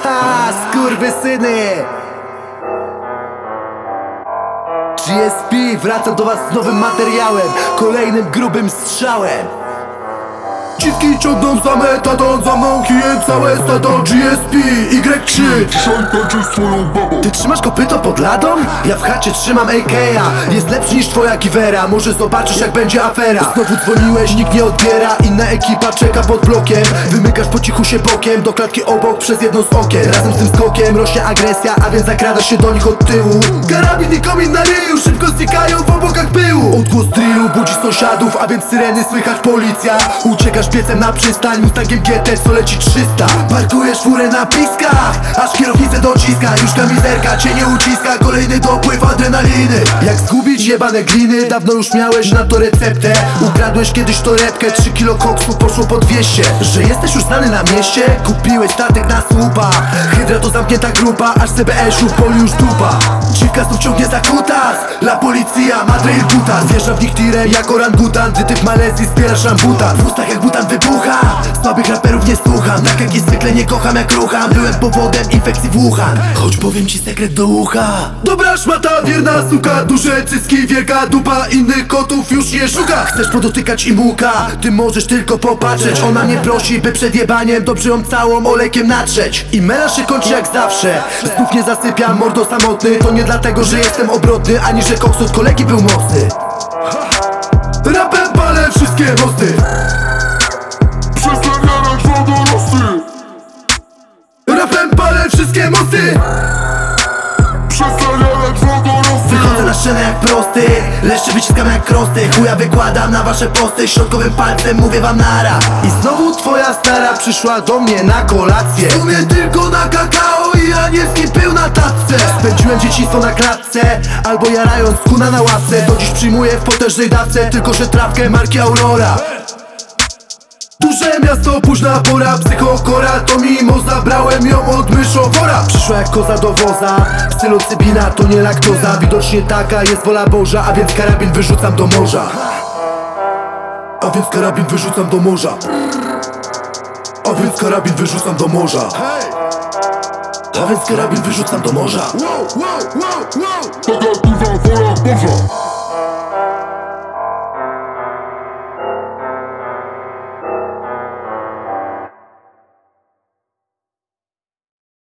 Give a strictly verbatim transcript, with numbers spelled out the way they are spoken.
Haha, skurwysyny! G S P wraca do was z nowym materiałem, kolejnym grubym strzałem. Dziwki ciągną za metadon, za mną kije całe stado. G S P, Y trzy. Dzisiaj tańczę z twoją babą. Ty trzymasz kopyto pod ladą? Ja w chacie trzymam A K a. Jest lepszy niż twoja kiwera, może zobaczysz jak będzie afera. Znowu dzwoniłeś, nikt nie odbiera, inna ekipa czeka pod blokiem. Wymykasz po cichu się bokiem, do klatki obok przez jedno z okien. Razem z tym skokiem rośnie agresja, a więc zakradasz się do nich od tyłu. Karabin i komin na ryju, szybko znikają w obokach pyłu. Odgłos drillu budzi sąsiadów, a więc syreny słychać policja. Uciekasz piecem na przystań, Mustangiem G T, co leci trzysta. Parkujesz furę na piskach, aż kierownicę dociska. Już kamizerka cię nie uciska, kolejny dopływ adrenaliny. Jak zgubić jebane gliny, dawno już miałeś na to receptę. Ukradłeś kiedyś torebkę, trzy kilo koksu poszło po dwieście. Że jesteś już znany na mieście, kupiłeś statek na słupa. Hydra to zamknięta grupa, aż C B S-u w polu już dupa. Dziwka znów ciągnie za kutas, la policja ma trail buta. Zjeżdża w nich tirem jak orangutan, gdy ty w Malezji zbierasz rambutan. W ustach jak butan wybucha, słabych raperów nie słucham. Tak jak i zwykle nie kocham jak rucham, byłem powodem infekcji w Wuhan. Choć powiem ci sekret do ucha. Dobra szmata, wierna suka, duże cycki, wielka dupa, innych kotów już nie szuka. Chcesz podotykać i muka, ty możesz tylko popatrzeć. Ona mnie prosi, by przed jebaniem dobrze ją całą olejkiem natrzeć. I melanż się kończy jak zawsze, znów nie zasypiam, mordo samotny. To nie dlatego, że jestem obrotny, ani że koks od kolegi był mocny. Rapem palę wszystkie mosty. Przestań jarać wodorosty. Rapem palę wszystkie mosty. Przestań jarać wodorosty. Wychodzę na scenę jak prosty, leszcze wyciskam jak krosty. Chuja wykładam na wasze posty, środkowym palcem mówię wam nara. I znowu twoja stara przyszła do mnie na kolację. W sumie tylko na kakao i anielski pył na tacce. Spędziłem dzieciństwo na klatce, albo jarając kuna na ławce. Do dziś przyjmuję w potężnej dawce, tylko że trawkę marki Aurora. Duże miasto, późna pora, psychokora. To mimo zabrałem ją od myszowora. Przyszła jak koza do woza, psylocybina to nie laktoza. Widocznie taka jest wola Boża, a więc karabin wyrzucam do morza. A więc karabin wyrzucam do morza. A więc karabin wyrzucam do morza. A więc karabin wyrzucam do morza. Taka kurwa wola Boża.